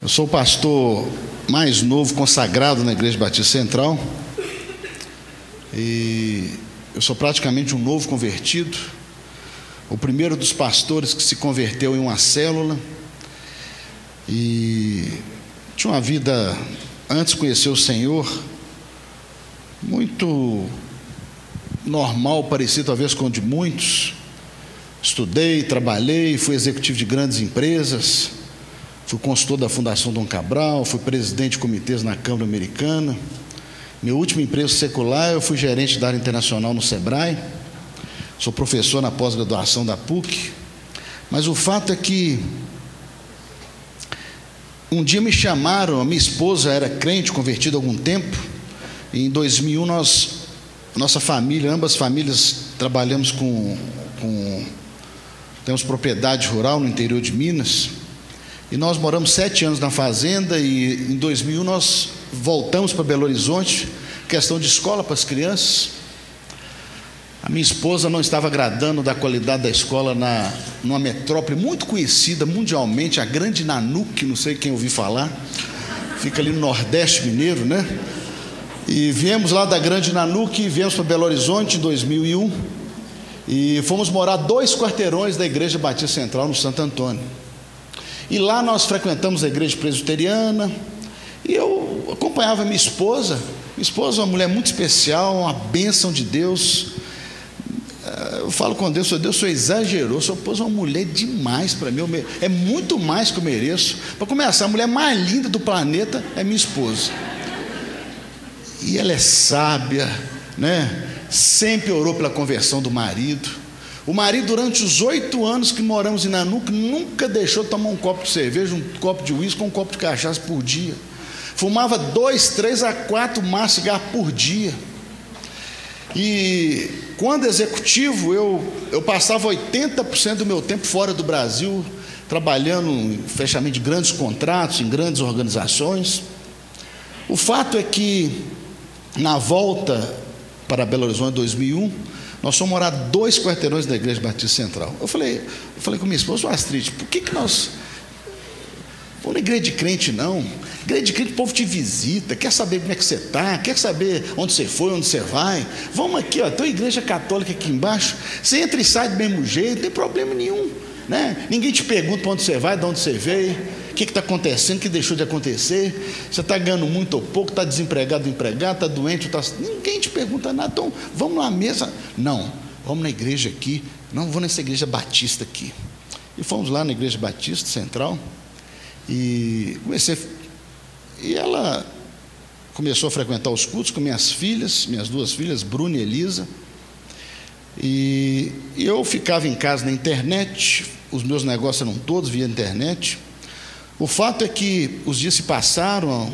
Eu sou o pastor mais novo consagrado na Igreja Batista Central e eu sou praticamente um novo convertido, o primeiro dos pastores que se converteu em uma célula e tinha uma vida, antes de conhecer o Senhor, muito normal, parecido talvez com o de muitos. Estudei, trabalhei, fui executivo de grandes empresas, fui consultor da Fundação Dom Cabral, fui presidente de comitês na Câmara Americana. Meu último emprego secular, eu fui gerente da área internacional no Sebrae, sou professor na pós-graduação da PUC. Mas o fato é que um dia me chamaram, a minha esposa era crente, convertida há algum tempo, e em 2001 nossa família, ambas famílias trabalhamos temos propriedade rural no interior de Minas, e nós moramos 7 anos na fazenda, e em 2001 nós voltamos para Belo Horizonte, questão de escola para as crianças. A minha esposa não estava agradando da qualidade da escola numa metrópole muito conhecida mundialmente, a Grande Nanuque, não sei quem ouviu falar, fica ali no Nordeste Mineiro, né? E viemos lá da Grande Nanuque, viemos para Belo Horizonte em 2001, e fomos morar 2 quarteirões da Igreja Batista Central no Santo Antônio. E lá nós frequentamos a igreja presbiteriana, e eu acompanhava minha esposa. Minha esposa é uma mulher muito especial, uma bênção de Deus. Eu falo com Deus, o senhor exagerou, sua esposa é uma mulher demais para mim, é muito mais que eu mereço. Para começar, a mulher mais linda do planeta é minha esposa. E ela é sábia, né? Sempre orou pela conversão do marido. O marido, durante os 8 anos que moramos em Nanuque, nunca deixou de tomar um copo de cerveja, um copo de uísque, um copo de cachaça por dia. Fumava 2, 3 a 4 maços de cigarro por dia. E quando executivo, eu passava 80% do meu tempo fora do Brasil, trabalhando em fechamento de grandes contratos, em grandes organizações. O fato é que, na volta para Belo Horizonte em 2001, nós fomos morar 2 quarteirões da Igreja Batista Central. Eu falei com minha esposa, Astrid, por que nós vamos na igreja de crente não? Igreja de crente o povo te visita, quer saber como é que você está, quer saber onde você foi, onde você vai. Vamos aqui, ó, tem uma igreja católica aqui embaixo, você entra e sai do mesmo jeito, não tem problema nenhum, né? Ninguém te pergunta para onde você vai, de onde você veio, o que está acontecendo, o que deixou de acontecer, você está ganhando muito ou pouco, está desempregado ou empregado, está doente, ninguém te pergunta nada. Então vamos lá mesa, não, vamos na igreja aqui, não vou nessa igreja batista aqui. E fomos lá na Igreja Batista Central, e ela começou a frequentar os cultos com minhas 2 filhas, Bruna e Elisa, e eu ficava em casa na internet, os meus negócios eram todos via internet. O fato é que os dias se passaram,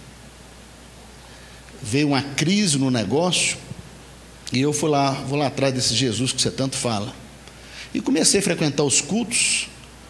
veio uma crise no negócio, e eu vou lá atrás desse Jesus que você tanto fala, e comecei a frequentar os cultos,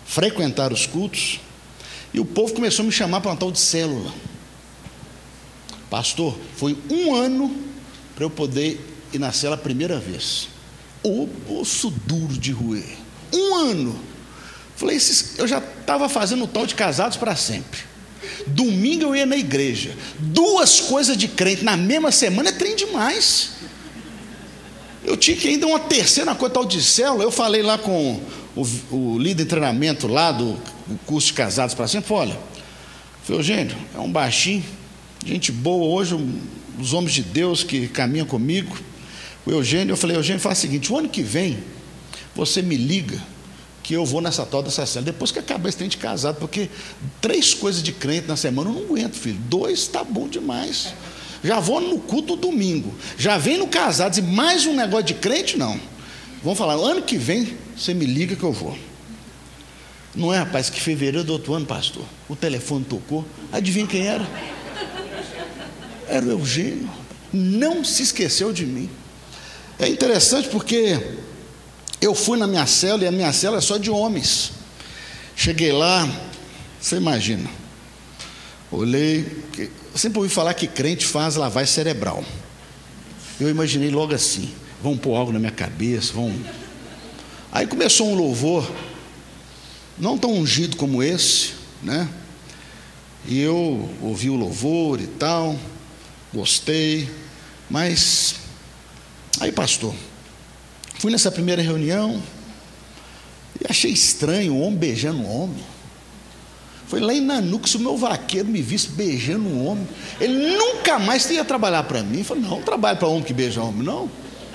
e o povo começou a me chamar para um tal de célula. Pastor, foi 1 ano para eu poder ir na célula a primeira vez. O osso duro de roer. 1 ano. Falei, eu já estava fazendo o tal de casados para sempre. Domingo eu ia na igreja. 2 coisas de crente na mesma semana é trem demais. Eu tinha que ainda uma terceira coisa tal de célula. Eu falei lá com o líder de treinamento lá do curso de casados para sempre. Olha, Eugênio, é um baixinho, gente boa hoje, os homens de Deus que caminham comigo. O Eugênio, eu falei, Eugênio, faz o seguinte, o ano que vem você me liga que eu vou nessa tal dessa célula, depois que acabar esse trem de casado, porque 3 coisas de crente na semana eu não aguento, filho, 2 está bom demais. Já vou no culto domingo, já vem no casados e mais um negócio de crente, não. Vamos falar, ano que vem você me liga que eu vou. Não é, rapaz, que fevereiro do outro ano, pastor, o telefone tocou, adivinha quem era? Era o Eugênio, não se esqueceu de mim. É interessante porque eu fui na minha célula, e a minha célula é só de homens. Cheguei lá, você imagina, olhei, eu sempre ouvi falar que crente faz lavagem cerebral. Eu imaginei logo assim, vão pôr algo na minha cabeça, Aí começou um louvor, não tão ungido como esse, né? E eu ouvi o louvor e tal, gostei, mas aí, pastor, fui nessa primeira reunião e achei estranho o homem beijando o homem. Foi lá em Nanuque, se o meu vaqueiro me visse beijando um homem, ele nunca mais ia trabalhar para mim. Eu falei, não trabalho para homem que beija homem, não.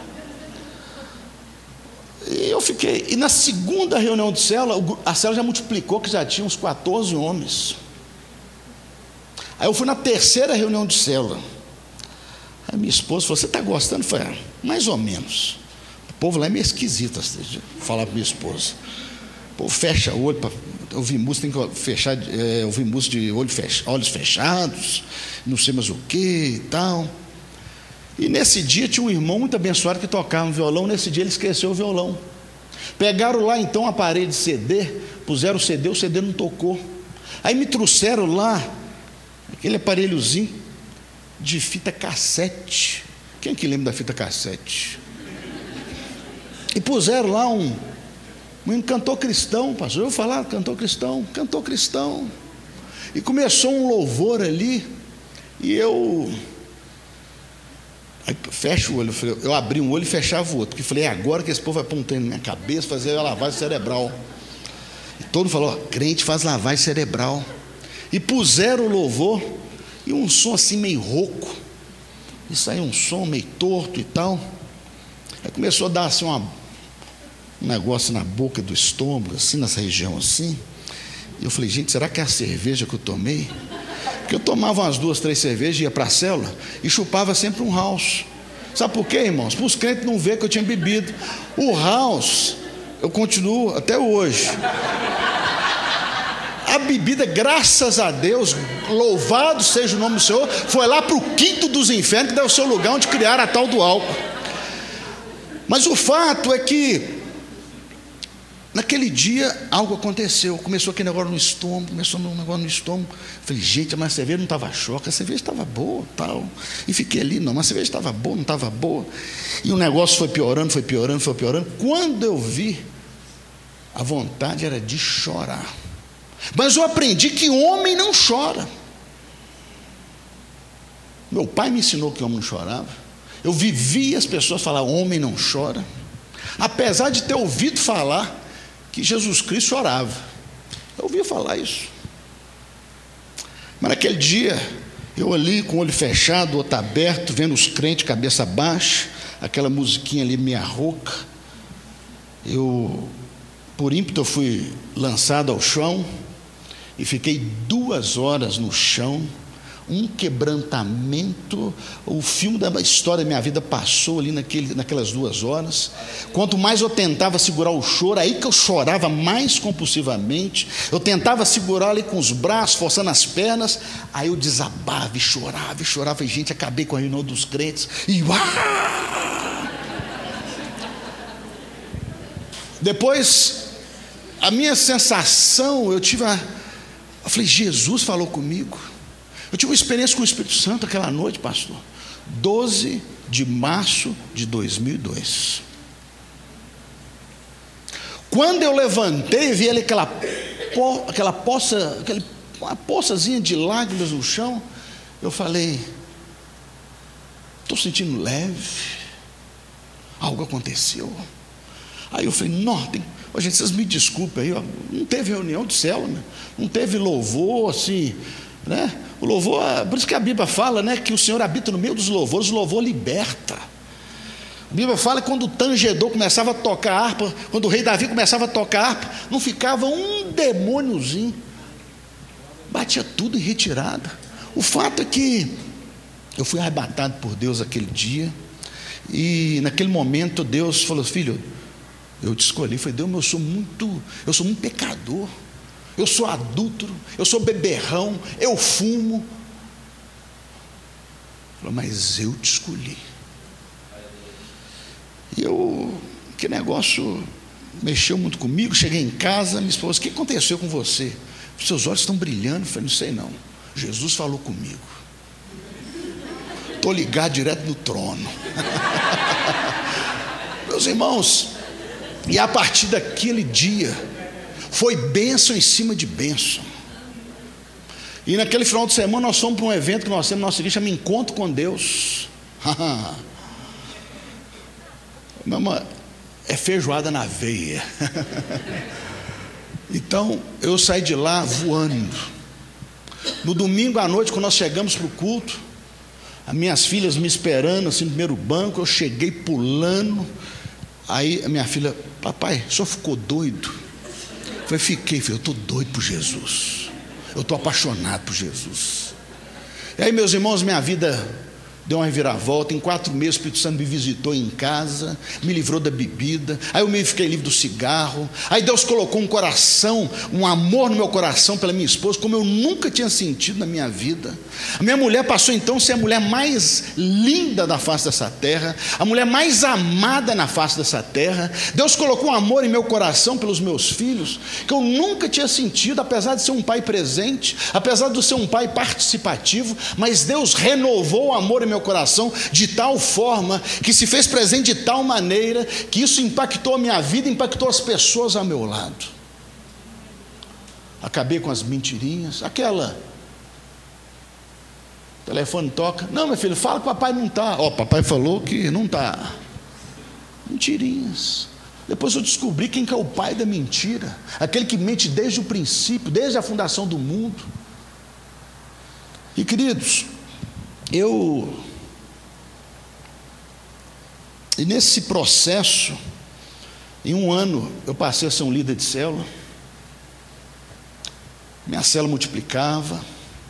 E eu fiquei, e na segunda reunião de célula, a célula já multiplicou, que já tinha uns 14 homens. Aí eu fui na terceira reunião de célula. Aí minha esposa falou, você está gostando? Eu falei, mais ou menos. O povo lá é meio esquisito, falar para minha esposa. O povo fecha o olho, para ouvir música tem que fechar, ouvir música de olhos fechados, não sei mais o que e tal. E nesse dia tinha um irmão muito abençoado que tocava um violão. Nesse dia ele esqueceu o violão. Pegaram lá então a parede de CD, puseram o CD não tocou. Aí me trouxeram lá aquele aparelhozinho de fita cassete. Quem que lembra da fita cassete? E puseram lá um cantor cristão, pastor. Eu vou falar, cantor cristão. E começou um louvor ali. E eu fecho o olho. Eu abri um olho e fechava o outro. Porque falei, é agora que esse povo vai pôr um trem na minha cabeça, fazer a lavagem cerebral. E todo mundo falou, crente faz lavagem cerebral. E puseram o louvor e um som assim meio rouco, e saiu um som meio torto e tal. Aí começou a dar assim um negócio na boca do estômago, assim, nessa região assim. E eu falei, gente, será que é a cerveja que eu tomei? Porque eu tomava umas 2, 3 cervejas, ia para a célula e chupava sempre um house. Sabe por quê, irmãos? Para os crentes não ver que eu tinha bebido. O house, eu continuo até hoje. A bebida, graças a Deus, louvado seja o nome do Senhor, foi lá para o quinto dos infernos, que deve ser o lugar onde criaram a tal do álcool. Mas o fato é que naquele dia algo aconteceu. Começou aquele negócio no estômago, Falei, gente, mas a cerveja não estava choca, a cerveja estava boa, tal. E fiquei ali, não, mas a cerveja estava boa, não estava boa. E o negócio foi piorando. Quando eu vi, a vontade era de chorar. Mas eu aprendi que homem não chora. Meu pai me ensinou que homem não chorava. Eu vivi as pessoas falar, homem não chora. Apesar de ter ouvido falar que Jesus Cristo chorava. Eu ouvi falar isso. Mas naquele dia, eu ali com o olho fechado, o outro aberto, vendo os crentes cabeça baixa, aquela musiquinha ali meia rouca. Por ímpeto, eu fui lançado ao chão e fiquei 2 horas no chão, um quebrantamento. O filme da história da minha vida passou ali naquelas 2 horas. Quanto mais eu tentava segurar o choro, aí que eu chorava mais compulsivamente. Eu tentava segurar ali com os braços, forçando as pernas, aí eu desabava e chorava. E gente, acabei com a reunião dos crentes e depois a minha sensação, eu falei, Jesus falou comigo. Eu tive uma experiência com o Espírito Santo aquela noite, pastor. 12 de março de 2002. Quando eu levantei e vi ali uma poçazinha de lágrimas no chão, eu falei, estou sentindo leve, algo aconteceu. Aí eu falei, gente, vocês me desculpem aí, ó, não teve reunião de célula, não teve louvor assim, né? O louvor, por isso que a Bíblia fala, né, que o Senhor habita no meio dos louvores. O louvor liberta. A Bíblia fala que quando o tangedor começava a tocar harpa, quando o rei Davi começava a tocar harpa, não ficava um demôniozinho, batia tudo em retirada. O fato é que eu fui arrebatado por Deus aquele dia, e naquele momento Deus falou, filho, eu te escolhi. Falei, Deus, eu sou muito pecador, eu sou adúltero, eu sou beberrão, eu fumo. Falei, mas eu te escolhi. E que negócio mexeu muito comigo. Cheguei em casa, minha esposa, o que aconteceu com você? Seus olhos estão brilhando. Eu falei, não sei não, Jesus falou comigo, estou ligado direto no trono. Meus irmãos, e a partir daquele dia foi bênção em cima de bênção. E naquele final de semana nós fomos para um evento que nós temos na nossa igreja, chama Encontro com Deus. É feijoada na veia. Então eu saí de lá voando. No domingo à noite, quando nós chegamos para o culto, as minhas filhas me esperando assim no primeiro banco, eu cheguei pulando. Aí a minha filha: papai, o senhor ficou doido? Eu falei: fiquei, filho, eu estou doido por Jesus, eu estou apaixonado por Jesus. E aí, meus irmãos, minha vida deu uma reviravolta. Em 4 meses o Espírito Santo me visitou em casa, me livrou da bebida. Aí eu fiquei livre do cigarro. Aí Deus colocou um coração, um amor no meu coração pela minha esposa, como eu nunca tinha sentido na minha vida. A minha mulher passou então a ser a mulher mais linda da face dessa terra, a mulher mais amada na face dessa terra. Deus colocou um amor em meu coração pelos meus filhos, que eu nunca tinha sentido, apesar de ser um pai presente, apesar de ser um pai participativo. Mas Deus renovou o amor em meu coração de tal forma, que se fez presente de tal maneira, que isso impactou a minha vida, impactou as pessoas ao meu lado. Acabei com as mentirinhas. Aquela, o telefone toca: não, meu filho, fala que o papai não está. Papai falou que não está. Mentirinhas. Depois eu descobri quem que é o pai da mentira, aquele que mente desde o princípio, desde a fundação do mundo. E queridos, e nesse processo, em 1 ano, eu passei a ser um líder de célula. Minha célula multiplicava.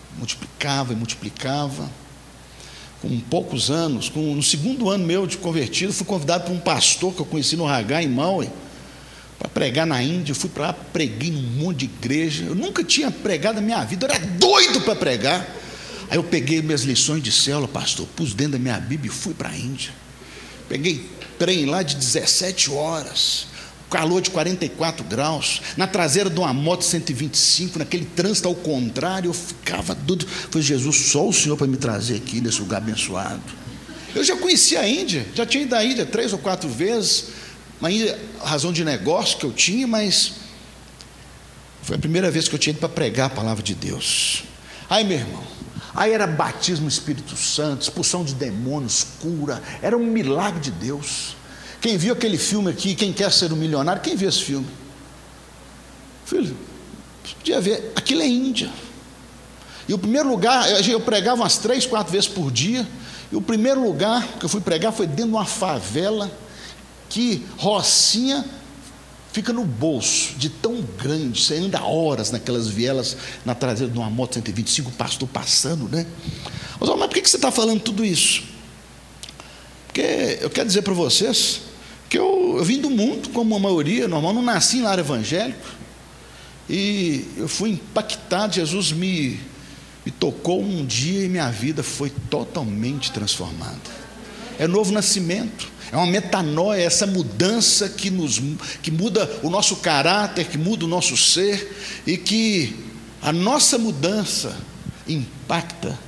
Com poucos anos, no 2º ano meu de convertido, fui convidado por um pastor que eu conheci no Hagá, em Maui, para pregar na Índia. Eu fui para lá, preguei num monte de igreja. Eu nunca tinha pregado na minha vida, eu era doido para pregar. Aí eu peguei minhas lições de célula, pastor, pus dentro da minha Bíblia e fui para a Índia. Peguei trem lá de 17 horas, calor de 44 graus, na traseira de uma moto 125, naquele trânsito ao contrário. Eu ficava doido. Falei: Jesus, só o Senhor para me trazer aqui nesse lugar abençoado. Eu já conhecia a Índia, já tinha ido à Índia 3 ou 4 vezes, uma razão de negócio que eu tinha, mas foi a primeira vez que eu tinha ido para pregar a palavra de Deus. Aí, meu irmão, aí era batismo no Espírito Santo, expulsão de demônios, cura, era um milagre de Deus. Quem viu aquele filme aqui, Quem Quer Ser um Milionário, quem viu esse filme? Filho, podia ver, aquilo é Índia. E o primeiro lugar, eu pregava umas 3, 4 vezes por dia, e o primeiro lugar que eu fui pregar foi dentro de uma favela, que rocinha fica no bolso, de tão grande, você anda horas naquelas vielas, na traseira de uma moto 125, o pastor passando, né? Mas por que você está falando tudo isso? Porque eu quero dizer para vocês que eu vim do mundo, como a maioria normal, não nasci em lar evangélico, e eu fui impactado. Jesus me tocou um dia e minha vida foi totalmente transformada. É novo nascimento, é uma metanoia, essa mudança que muda o nosso caráter, que muda o nosso ser, e que a nossa mudança impacta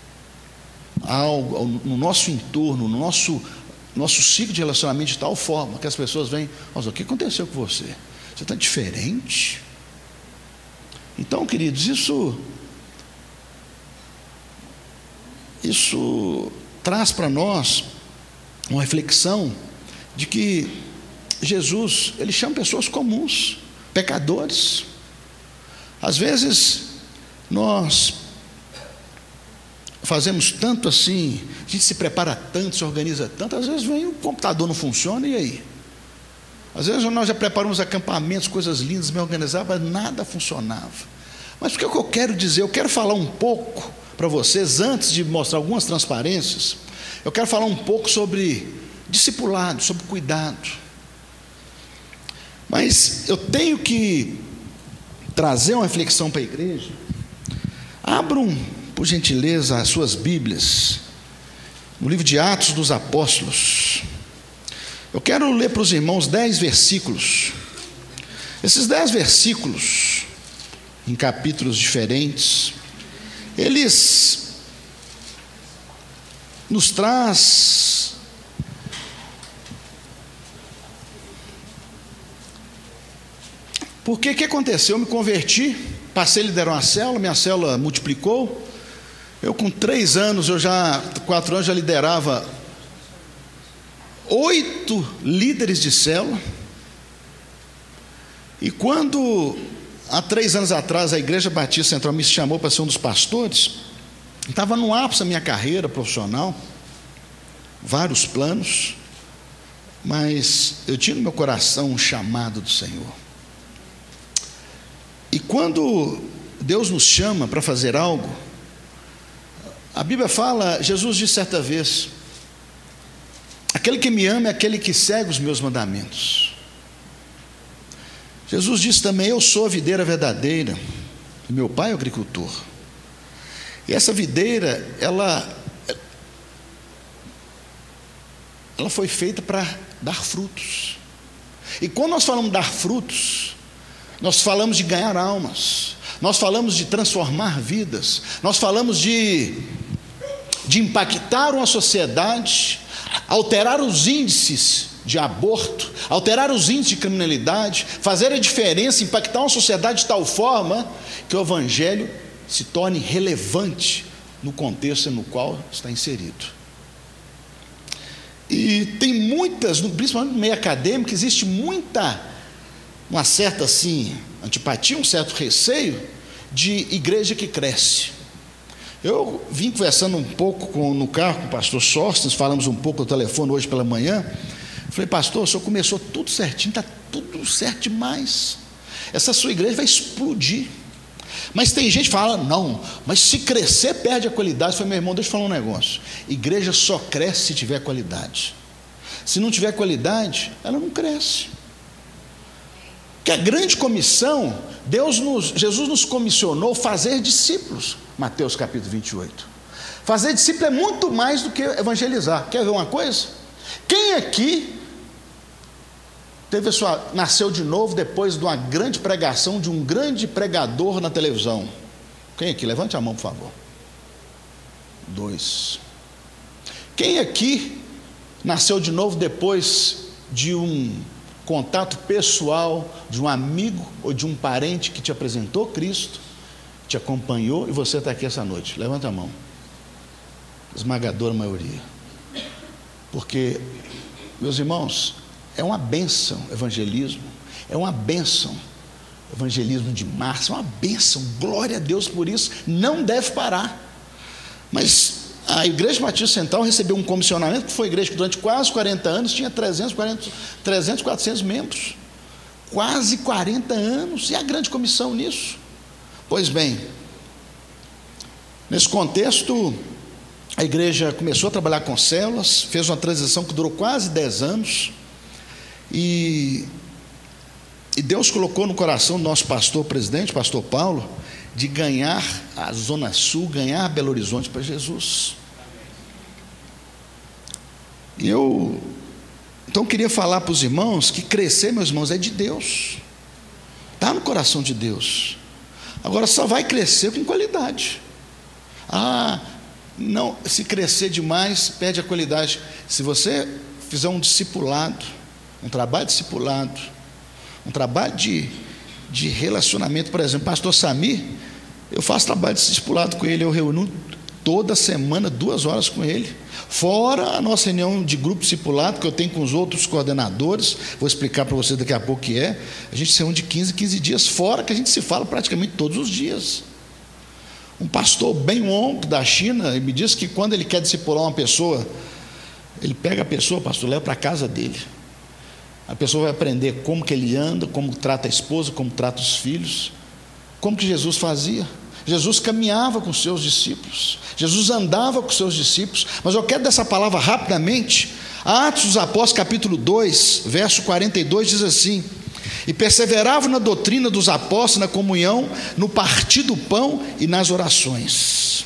no nosso entorno, no nosso ciclo de relacionamento, de tal forma que as pessoas vêm: nossa, o que aconteceu com você? Você está diferente. Então, queridos, isso traz para nós uma reflexão de que Jesus, ele chama pessoas comuns, pecadores. Às vezes nós fazemos tanto assim, a gente se prepara tanto, se organiza tanto, às vezes vem o computador não funciona, e aí? Às vezes nós já preparamos acampamentos, coisas lindas, bem organizadas, mas nada funcionava. Mas o que eu quero dizer? Eu quero falar um pouco para vocês, antes de mostrar algumas transparências, eu quero falar um pouco sobre discipulado, sobre cuidado. Mas eu tenho que trazer uma reflexão para a igreja. Abram, por gentileza, as suas Bíblias no livro de Atos dos Apóstolos. Eu quero ler para os irmãos 10 versículos. Esses 10 versículos, em capítulos diferentes, eles nos traz porque o que aconteceu? Eu me converti passei a liderar uma célula, minha célula multiplicou. Eu com 4 anos já liderava 8 líderes de célula. E quando, há 3 anos atrás, a Igreja Batista Central me chamou para ser um dos pastores, estava no ápice da minha carreira profissional, vários planos, mas eu tinha no meu coração um chamado do Senhor. E quando Deus nos chama para fazer algo, a Bíblia fala, Jesus disse certa vez: aquele que me ama é aquele que segue os meus mandamentos. Jesus disse também: eu sou a videira verdadeira, e meu pai é o agricultor. E essa videira, ela foi feita para dar frutos. E quando nós falamos dar frutos, nós falamos de ganhar almas, nós falamos de transformar vidas, nós falamos de impactar uma sociedade, alterar os índices de aborto, alterar os índices de criminalidade, fazer a diferença, impactar uma sociedade de tal forma que o Evangelho se torne relevante no contexto no qual está inserido. E tem muitas, principalmente no meio acadêmico, existe uma certa assim, antipatia, um certo receio de igreja que cresce. Eu vim conversando um pouco no carro com o pastor Sostens, falamos um pouco no telefone hoje pela manhã. Falei: pastor, o senhor começou tudo certinho, está tudo certo demais, essa sua igreja vai explodir. Mas tem gente que fala: não, mas se crescer perde a qualidade. Eu falei: meu irmão, deixa eu falar um negócio, igreja só cresce se tiver qualidade. Se não tiver qualidade, ela não cresce. Que a grande comissão, Jesus nos comissionou fazer discípulos. Mateus capítulo 28. Fazer discípulo é muito mais do que evangelizar. Quer ver uma coisa? Quem aqui nasceu de novo depois de uma grande pregação de um grande pregador na televisão? Quem aqui? Levante a mão, por favor. 2. Quem aqui nasceu de novo depois de um contato pessoal, de um amigo ou de um parente que te apresentou Cristo, te acompanhou e você está aqui essa noite? Levanta a mão. Esmagadora maioria. Porque, meus irmãos, é uma bênção evangelismo, é uma bênção evangelismo de massa, é uma bênção, glória a Deus por isso, não deve parar. Mas a Igreja Batista Central recebeu um comissionamento, que foi a igreja que durante quase 40 anos tinha 300, 400 membros, quase 40 anos, e a grande comissão nisso. Pois bem, nesse contexto, a igreja começou a trabalhar com células, fez uma transição que durou quase 10 anos, e Deus colocou no coração do nosso pastor presidente, pastor Paulo, de ganhar a Zona Sul, ganhar Belo Horizonte para Jesus. E eu então queria falar para os irmãos que crescer, meus irmãos, é de Deus, está no coração de Deus. Agora só vai crescer com qualidade. Não, se crescer demais, perde a qualidade. Se você fizer um discipulado, um trabalho discipulado, um trabalho de relacionamento, por exemplo, pastor Samir, eu faço trabalho de discipulado com ele, eu reúno toda semana 2 horas com ele, fora a nossa reunião de grupo discipulado que eu tenho com os outros coordenadores, vou explicar para você daqui a pouco o que é. A gente se reúne de 15 dias, fora que a gente se fala praticamente todos os dias. Um pastor bem Wong da China, ele me disse que quando ele quer discipular uma pessoa, ele pega a pessoa, pastor, leva para a casa dele. A pessoa vai aprender como que ele anda, como trata a esposa, como trata os filhos, como que Jesus fazia. Jesus caminhava com os seus discípulos, Jesus andava com os seus discípulos. Mas eu quero dessa palavra rapidamente. Atos dos Apóstolos capítulo 2, verso 42 diz assim: e perseveravam na doutrina dos apóstolos, na comunhão, no partir do pão e nas orações.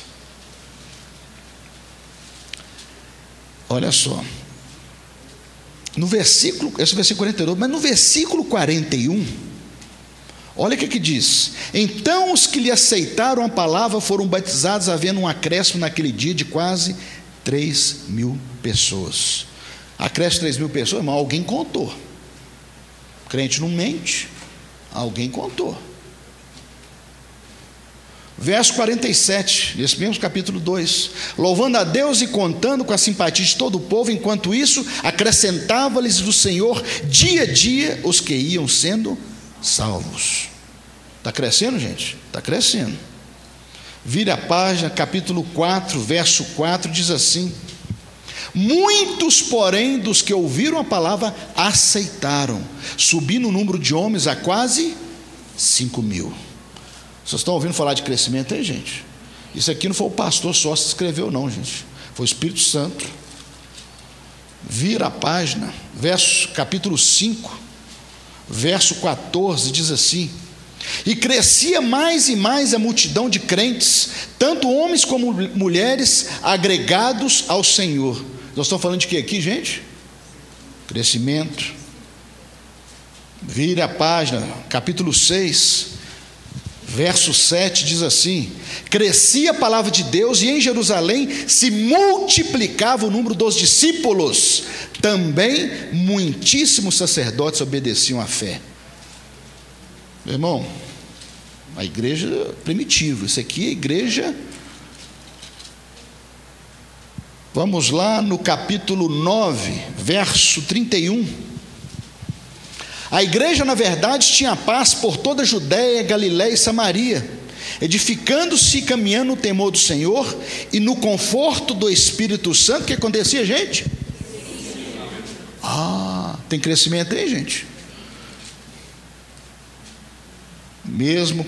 Olha só, no versículo, esse versículo 42, mas no versículo 41, olha o que diz: então os que lhe aceitaram a palavra foram batizados, havendo um acréscimo naquele dia de quase 3.000 pessoas. Acréscimo de 3.000 pessoas, irmão, alguém contou. Crente não mente, alguém contou. Verso 47, desse mesmo capítulo 2: louvando a Deus e contando com a simpatia de todo o povo, enquanto isso acrescentava-lhes do Senhor dia a dia os que iam sendo salvos. Está crescendo, gente? Está crescendo. Vire a página, capítulo 4, verso 4, diz assim: muitos, porém, dos que ouviram a palavra aceitaram, subindo o número de homens a quase 5.000. Vocês estão ouvindo falar de crescimento aí, gente? Isso aqui não foi o pastor só que escreveu, não, gente. Foi o Espírito Santo. Vira a página, capítulo 5, verso 14, diz assim: e crescia mais e mais a multidão de crentes, tanto homens como mulheres, agregados ao Senhor. Nós estamos falando de quê aqui, gente? Crescimento. Vira a página, capítulo 6, verso 7, diz assim: crescia a palavra de Deus, e em Jerusalém se multiplicava o número dos discípulos, também muitíssimos sacerdotes obedeciam à fé. Meu irmão, a igreja primitiva, isso aqui é a igreja. Vamos lá no capítulo 9, verso 31. A igreja, na verdade, tinha paz por toda a Judéia, Galiléia e Samaria, edificando-se e caminhando no temor do Senhor e no conforto do Espírito Santo. O que acontecia, gente? Tem crescimento aí, gente? Mesmo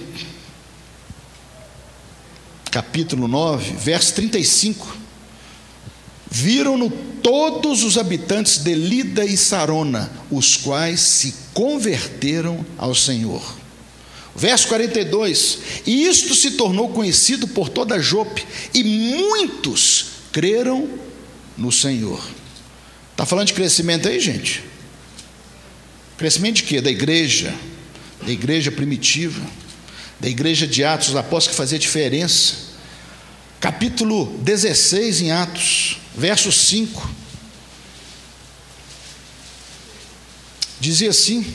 capítulo 9, verso 35: viram-no todos os habitantes de Lida e Sarona, os quais se converteram ao Senhor. Verso 42: e isto se tornou conhecido por toda Jope, e muitos creram no Senhor. Está falando de crescimento aí, gente? Crescimento de quê? Da igreja primitiva, da igreja de Atos dos Apóstolos, que fazia diferença. Capítulo 16 em Atos, verso 5, dizia assim,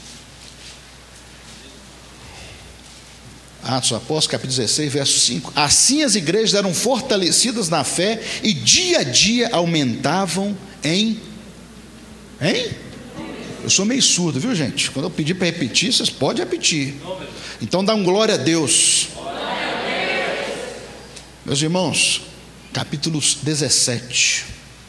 Atos dos Apóstolos, capítulo 16, verso 5: assim as igrejas eram fortalecidas na fé e dia a dia aumentavam em? Eu sou meio surdo, viu, gente? Quando eu pedir para repetir, vocês podem repetir. Então dá um glória a Deus. Meus irmãos, capítulo 17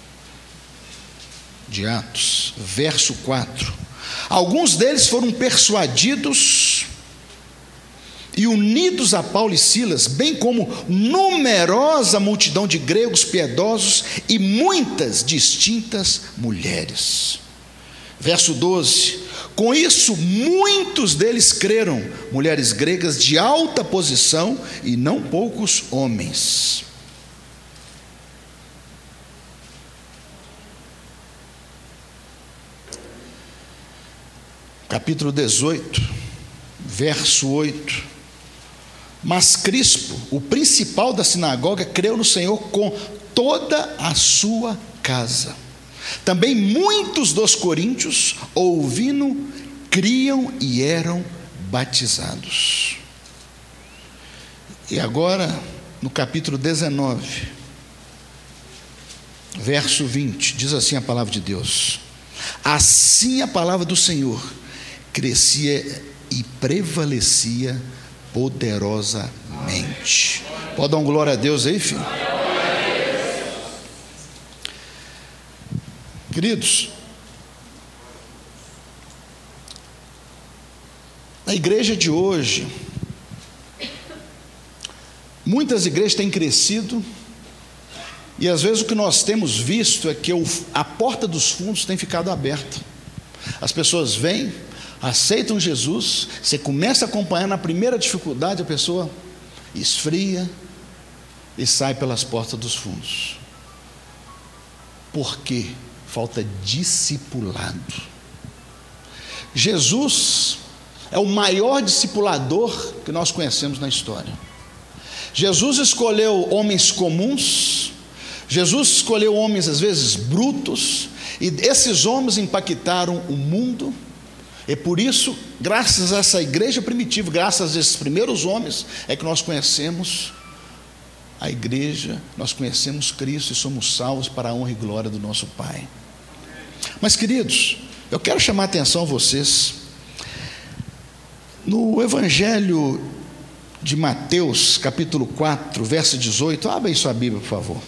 de Atos, verso 4: alguns deles foram persuadidos e unidos a Paulo e Silas, bem como numerosa multidão de gregos piedosos e muitas distintas mulheres. Verso 12: com isso muitos deles creram, mulheres gregas de alta posição e não poucos homens. Capítulo 18, verso 8: mas Crispo, o principal da sinagoga, creu no Senhor com toda a sua casa. Também muitos dos coríntios, ouvindo, criam e eram batizados. E agora, no capítulo 19, verso 20, diz assim a palavra de Deus: assim a palavra do Senhor crescia e prevalecia poderosamente. Pode dar um glória a Deus aí, filho? Queridos, a igreja de hoje, muitas igrejas têm crescido, e às vezes o que nós temos visto é que a porta dos fundos tem ficado aberta. As pessoas vêm, aceitam Jesus, você começa a acompanhar, na primeira dificuldade a pessoa esfria e sai pelas portas dos fundos. Por quê? Falta discipulado. Jesus é o maior discipulador que nós conhecemos na história. Jesus escolheu homens comuns, Jesus escolheu homens às vezes brutos, e esses homens impactaram o mundo, É por isso, graças a essa igreja primitiva, graças a esses primeiros homens, é que nós conhecemos a igreja, nós conhecemos Cristo e somos salvos para a honra e glória do nosso Pai. Mas, queridos, eu quero chamar a atenção a vocês. No Evangelho de Mateus, capítulo 4, verso 18, abra aí sua Bíblia, por favor.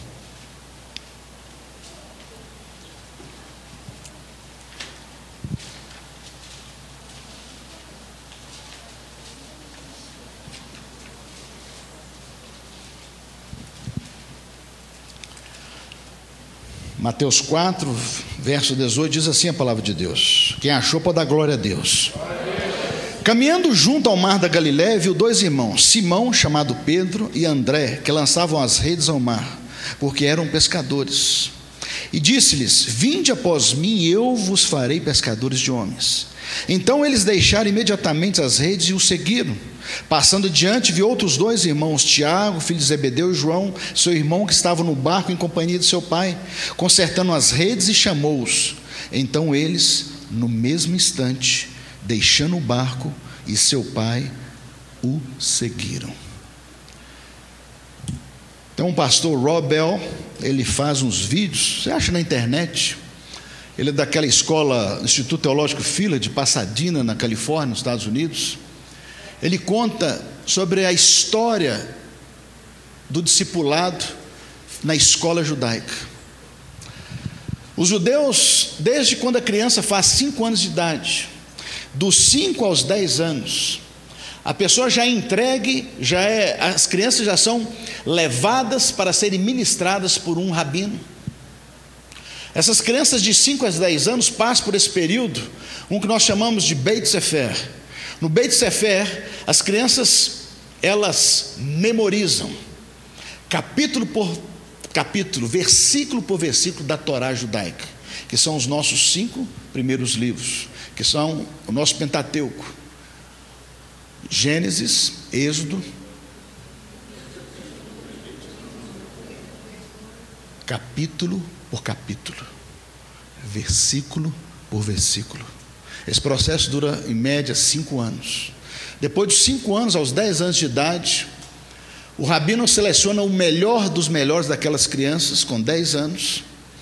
Mateus 4, verso 18, diz assim a palavra de Deus. Quem achou pode dar glória a Deus. Caminhando junto ao mar da Galiléia, viu dois irmãos, Simão, chamado Pedro, e André, que lançavam as redes ao mar, porque eram pescadores. E disse-lhes: vinde após mim, e eu vos farei pescadores de homens. Então eles deixaram imediatamente as redes e o seguiram. Passando diante, viu outros dois irmãos, Tiago, filho de Zebedeu, e João, seu irmão, que estavam no barco em companhia de seu pai, consertando as redes, e chamou-os. Então eles, no mesmo instante, deixando o barco e seu pai, o seguiram. Então o pastor Rob Bell, ele faz uns vídeos, você acha na internet. Ele é daquela escola, Instituto Teológico Fila, de Pasadena, na Califórnia, nos Estados Unidos. Ele conta sobre a história do discipulado na escola judaica. Os judeus, desde quando a criança faz 5 anos de idade, dos 5 aos 10 anos, a pessoa já é entregue, as crianças já são levadas para serem ministradas por um rabino. Essas crianças de 5 a 10 anos passam por esse período, que nós chamamos de Beit Sefer. No Beit Sefer, as crianças, elas memorizam, capítulo por capítulo, versículo por versículo da Torá judaica, que são os nossos 5 primeiros livros, que são o nosso Pentateuco: Gênesis, Êxodo, capítulo por capítulo, versículo por versículo. Esse processo dura em média 5 anos. Depois dos 5 anos, aos 10 anos de idade, o rabino seleciona o melhor dos melhores daquelas crianças com 10 anos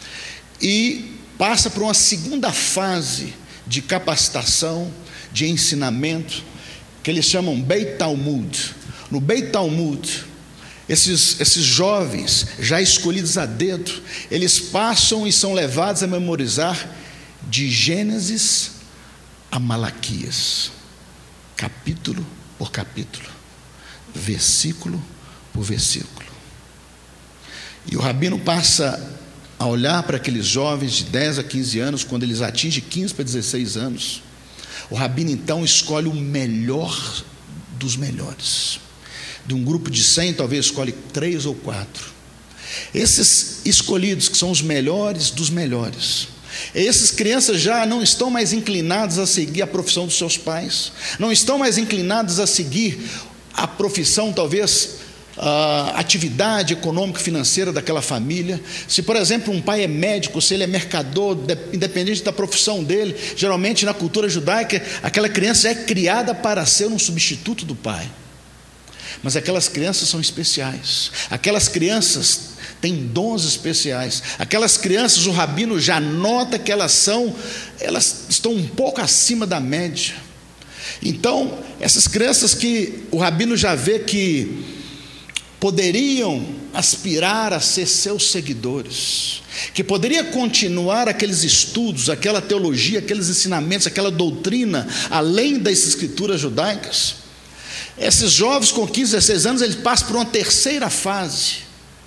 e passa por uma segunda fase de capacitação, de ensinamento, que eles chamam Beit Talmud. No Beit Talmud, esses jovens, já escolhidos a dedo, eles passam e são levados a memorizar de Gênesis a Malaquias, capítulo por capítulo, versículo por versículo. E o rabino passa a olhar para aqueles jovens de 10 a 15 anos, quando eles atingem 15 para 16 anos, o rabino então escolhe o melhor dos melhores. De um grupo de 100, talvez escolhe 3 ou 4. Esses escolhidos, que são os melhores dos melhores, essas crianças já não estão mais inclinadas a seguir a profissão dos seus pais, não estão mais inclinadas a seguir a profissão, talvez a atividade econômica e financeira daquela família. Se, por exemplo, um pai é médico, se ele é mercador, independente da profissão dele, geralmente na cultura judaica, aquela criança é criada para ser um substituto do pai. Mas aquelas crianças são especiais, aquelas crianças têm dons especiais, aquelas crianças, o rabino já nota que elas estão um pouco acima da média. Então, essas crianças que o rabino já vê que poderiam aspirar a ser seus seguidores, que poderia continuar aqueles estudos, aquela teologia, aqueles ensinamentos, aquela doutrina, além das escrituras judaicas, esses jovens com 15, 16 anos, eles passam por uma terceira fase,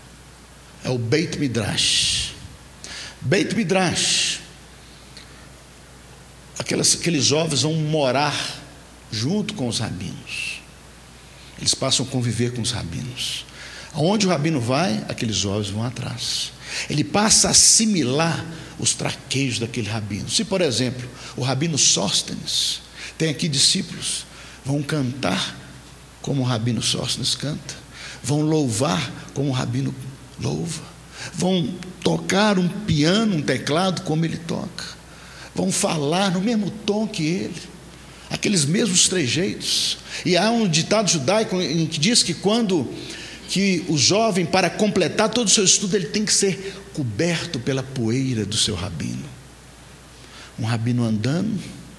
é o Beit Midrash. Beit Midrash, aqueles jovens vão morar junto com os rabinos, eles passam a conviver com os rabinos. Aonde o rabino vai, aqueles jovens vão atrás. Ele passa a assimilar os traqueios daquele rabino. Se, por exemplo, o rabino Sóstenes tem aqui discípulos, vão cantar como o rabino Sóstenes canta, vão louvar como o rabino louva, vão tocar um piano, um teclado como ele toca, vão falar no mesmo tom que ele. aqueles mesmos trejeitos. E há um ditado judaico em que diz que que o jovem, para completar todo o seu estudo, ele tem que ser coberto pela poeira do seu rabino. Um rabino andando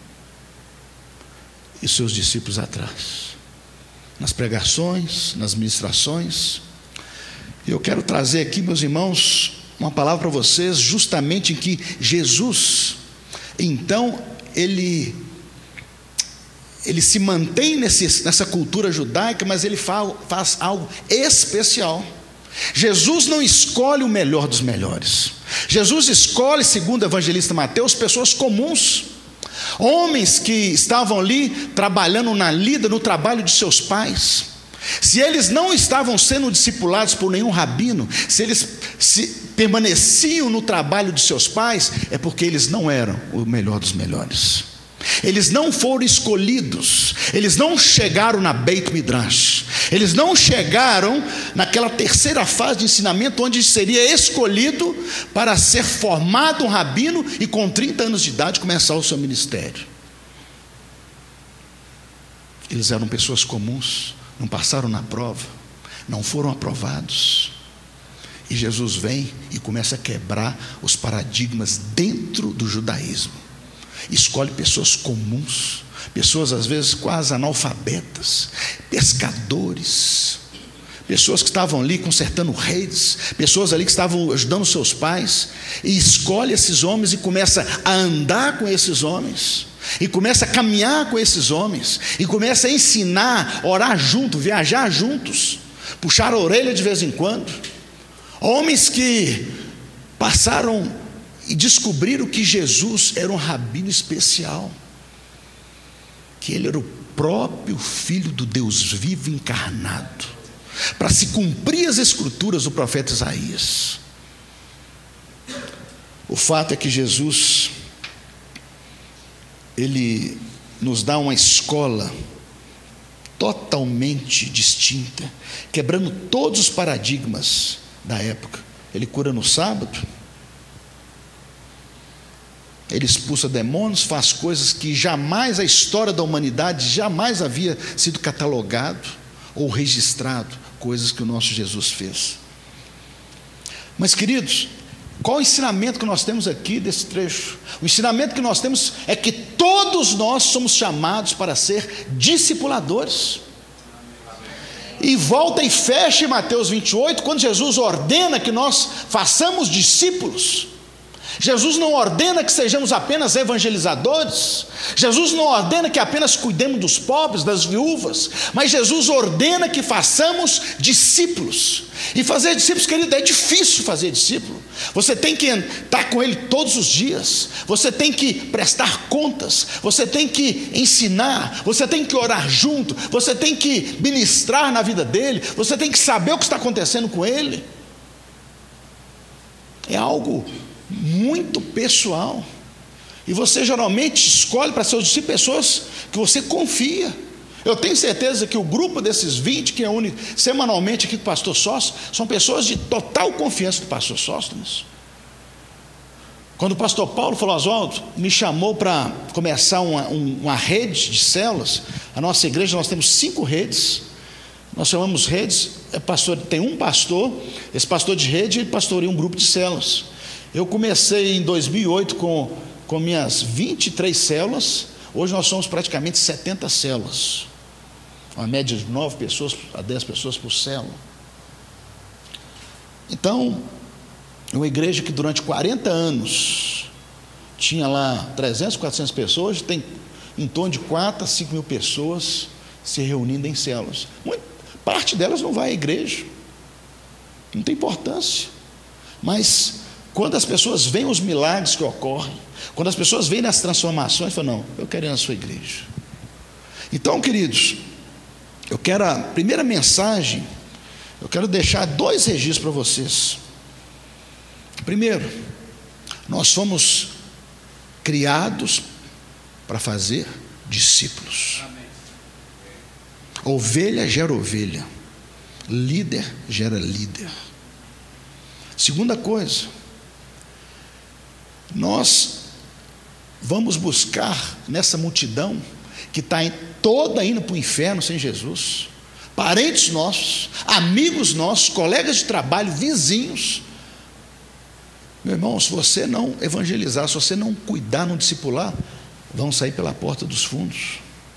e seus discípulos atrás, nas pregações, nas ministrações. Eu quero trazer aqui, meus irmãos, uma palavra para vocês, justamente em que Jesus, então, ele se mantém nessa cultura judaica, mas ele faz algo especial. Jesus não escolhe o melhor dos melhores. Jesus escolhe, segundo o evangelista Mateus, pessoas comuns, homens que estavam ali trabalhando na lida, no trabalho de seus pais. Se eles não estavam sendo discipulados por nenhum rabino, se eles permaneciam no trabalho de seus pais, é porque eles não eram o melhor dos melhores. Eles não foram escolhidos, eles não chegaram na Beit Midrash, eles não chegaram naquela terceira fase de ensinamento, onde seria escolhido para ser formado um rabino e com 30 anos de idade começar o seu ministério. Eles eram pessoas comuns, não passaram na prova, não foram aprovados. E Jesus vem e começa a quebrar os paradigmas dentro do judaísmo. Escolhe pessoas comuns, pessoas às vezes quase analfabetas, pescadores, pessoas que estavam ali consertando redes, pessoas ali que estavam ajudando seus pais, e escolhe esses homens e começa a andar com esses homens, e começa a caminhar com esses homens, e começa a ensinar, orar junto, viajar juntos, puxar a orelha de vez em quando. Homens que passaram e descobriram que Jesus era um rabino especial, que ele era o próprio Filho do Deus vivo encarnado, para se cumprir as escrituras do profeta Isaías. O fato é que Jesus, ele nos dá uma escola totalmente distinta, quebrando todos os paradigmas da época. Ele cura no sábado, ele expulsa demônios, faz coisas que jamais a história da humanidade jamais havia sido catalogado ou registrado, coisas que o nosso Jesus fez. Mas, queridos, qual o ensinamento que nós temos aqui desse trecho? O ensinamento que nós temos é que todos nós somos chamados para ser discipuladores. E volta e fecha em Mateus 28, quando Jesus ordena que nós façamos discípulos. Jesus não ordena que sejamos apenas evangelizadores, Jesus não ordena que apenas cuidemos dos pobres, das viúvas, mas Jesus ordena que façamos discípulos. E fazer discípulos, querido, é difícil fazer discípulo. Você tem que estar com ele todos os dias, você tem que prestar contas, você tem que ensinar, você tem que orar junto, você tem que ministrar na vida dele, você tem que saber o que está acontecendo com ele. É algo muito pessoal, e você geralmente escolhe para seus discípulos pessoas que você confia. Eu tenho certeza que o grupo desses 20 que reúne semanalmente aqui com o pastor Sóstenes são pessoas de total confiança do pastor Sóstenes. Quando o pastor Paulo falou: Oswaldo, me chamou para começar uma rede de células. A nossa igreja, nós temos 5 redes, nós chamamos redes, tem um pastor, esse pastor de rede, ele pastoreia um grupo de células. Eu comecei em 2008 com minhas 23 células. Hoje nós somos praticamente 70 células, uma média de 9 pessoas a 10 pessoas por célula. Então, uma igreja que durante 40 anos tinha lá 300, 400 pessoas, hoje tem em torno de 4 a 5 mil pessoas se reunindo em células. Parte delas não vai à igreja, não tem importância, mas quando as pessoas veem os milagres que ocorrem, quando as pessoas veem as transformações, falam: não, eu quero ir na sua igreja. Então, queridos, eu quero a primeira mensagem, eu quero deixar 2 registros para vocês. Primeiro, nós fomos criados para fazer discípulos. Ovelha gera ovelha, líder gera líder. Segunda coisa, nós vamos buscar nessa multidão que está toda indo para o inferno sem Jesus, parentes nossos, amigos nossos, colegas de trabalho, vizinhos. Meu irmão, se você não evangelizar, se você não cuidar, não discipular, vão sair pela porta dos fundos.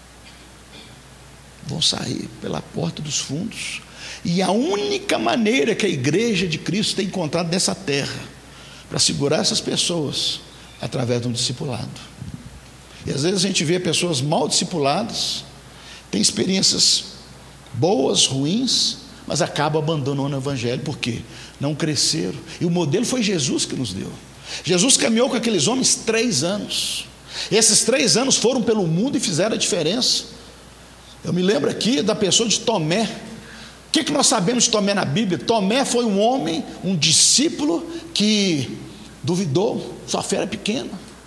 Vão sair pela porta dos fundos. E a única maneira que a igreja de Cristo tem encontrado nessa terra para segurar essas pessoas é através de um discipulado. E às vezes a gente vê pessoas mal discipuladas, tem experiências boas, ruins, mas acabam abandonando o evangelho. Por quê? Não cresceram. E o modelo foi Jesus que nos deu. Jesus caminhou com aqueles homens 3 anos. Esses 3 anos foram pelo mundo e fizeram a diferença. Eu me lembro aqui da pessoa de Tomé. O que nós sabemos de Tomé na Bíblia? Tomé foi um homem, um discípulo que duvidou, sua fé era pequena.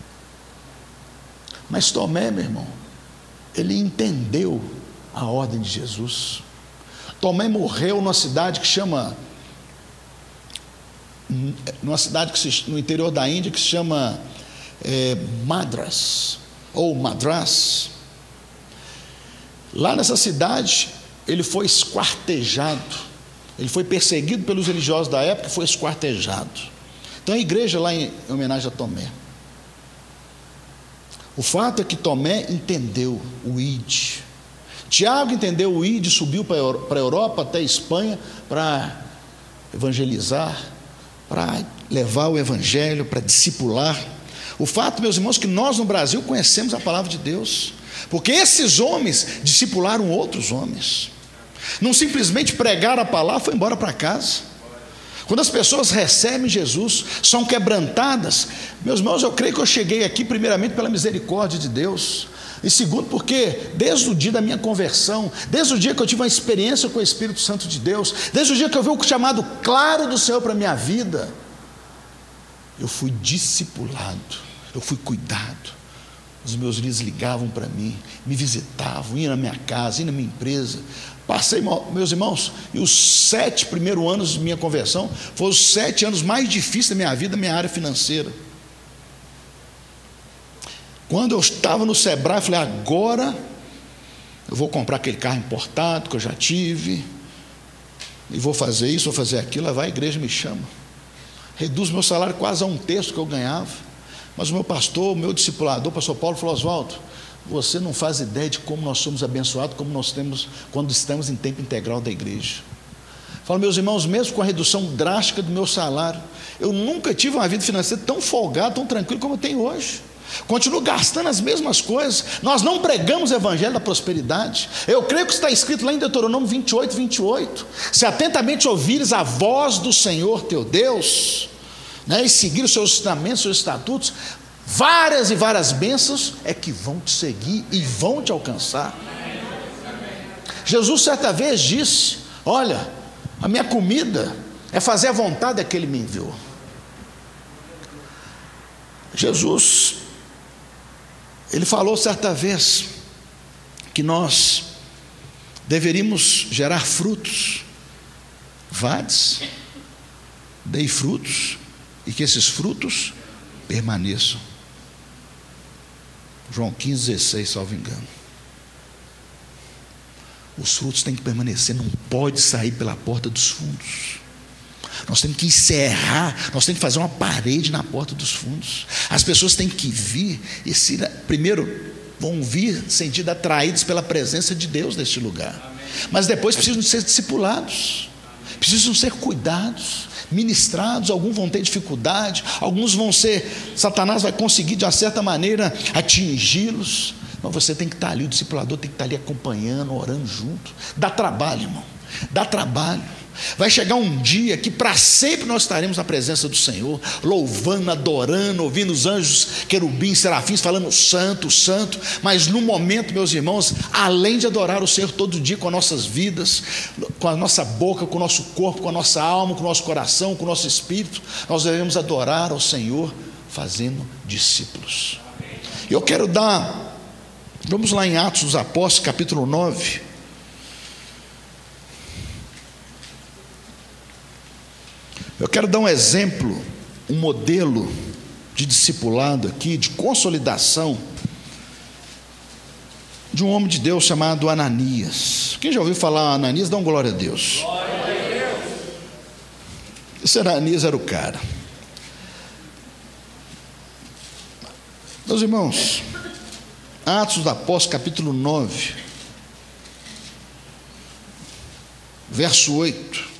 Mas Tomé, meu irmão, ele entendeu a ordem de Jesus. Tomé morreu numa cidade que chama, no interior da Índia, que se chama Madras, ou Madras. Lá nessa cidade, ele foi esquartejado. Ele foi perseguido pelos religiosos da época e foi esquartejado. Então a igreja lá em homenagem a Tomé. O fato é que Tomé entendeu o ID. Tiago entendeu o ID, subiu para a Europa, até a Espanha, para evangelizar, para levar o evangelho, para discipular. O fato, meus irmãos, que nós no Brasil conhecemos a palavra de Deus, porque esses homens discipularam outros homens. Não simplesmente pregaram a palavra e foi embora para casa. Quando as pessoas recebem Jesus, são quebrantadas. Meus irmãos, eu creio que eu cheguei aqui primeiramente pela misericórdia de Deus, e segundo porque desde o dia da minha conversão, desde o dia que eu tive uma experiência com o Espírito Santo de Deus, desde o dia que eu vi o chamado claro do Senhor para a minha vida, eu fui discipulado, eu fui cuidado. Os meus líderes ligavam para mim, me visitavam, iam na minha casa, iam na minha empresa. Passei, meus irmãos, e os 7 primeiros anos de minha conversão foram os 7 anos mais difíceis da minha vida, da minha área financeira. Quando eu estava no Sebrae, eu falei, agora eu vou comprar aquele carro importado que eu já tive, e vou fazer isso, vou fazer aquilo. Lá vai a igreja me chama, reduz meu salário quase a 1/3 que eu ganhava. Mas o meu pastor, o meu discipulador, o pastor Paulo, falou: Oswaldo, você não faz ideia de como nós somos abençoados, como nós temos quando estamos em tempo integral da igreja. Falo, meus irmãos, mesmo com a redução drástica do meu salário, eu nunca tive uma vida financeira tão folgada, tão tranquila como eu tenho hoje. Continuo gastando as mesmas coisas. Nós não pregamos o evangelho da prosperidade. Eu creio que está escrito lá em Deuteronômio 28. Se atentamente ouvires a voz do Senhor teu Deus, e seguir os seus ensinamentos, os seus estatutos, várias e várias bênçãos é que vão te seguir e vão te alcançar. Jesus certa vez disse: olha, a minha comida é fazer a vontade daquele que me enviou. Jesus, ele falou certa vez que nós deveríamos gerar frutos. Vades, dei frutos, e que esses frutos permaneçam. João 15,16, salvo engano. Os frutos têm que permanecer, não pode sair pela porta dos fundos. Nós temos que encerrar, nós temos que fazer uma parede na porta dos fundos. As pessoas têm que vir, e primeiro vão vir sentindo atraídos pela presença de Deus neste lugar. Mas depois precisam ser discipulados, precisam ser cuidados, ministrados. Alguns vão ter dificuldade, alguns vão ser, Satanás vai conseguir de uma certa maneira atingi-los, mas você tem que estar ali, o discipulador tem que estar ali acompanhando, orando junto. Dá trabalho, irmão, dá trabalho. Vai chegar um dia que para sempre nós estaremos na presença do Senhor, louvando, adorando, ouvindo os anjos, querubins, serafins falando santo, santo. Mas no momento, meus irmãos, além de adorar o Senhor todo dia com as nossas vidas, com a nossa boca, com o nosso corpo, com a nossa alma, com o nosso coração, com o nosso espírito, nós devemos adorar ao Senhor fazendo discípulos. Eu quero vamos lá em Atos dos Apóstolos, capítulo 9. Eu quero dar um exemplo, um modelo de discipulado aqui, de consolidação de um homem de Deus chamado Ananias. Quem já ouviu falar Ananias, dá um glória a Deus. Glória a Deus. Esse Ananias era o cara. Meus irmãos, Atos dos Apóstolos, capítulo 9, verso 8.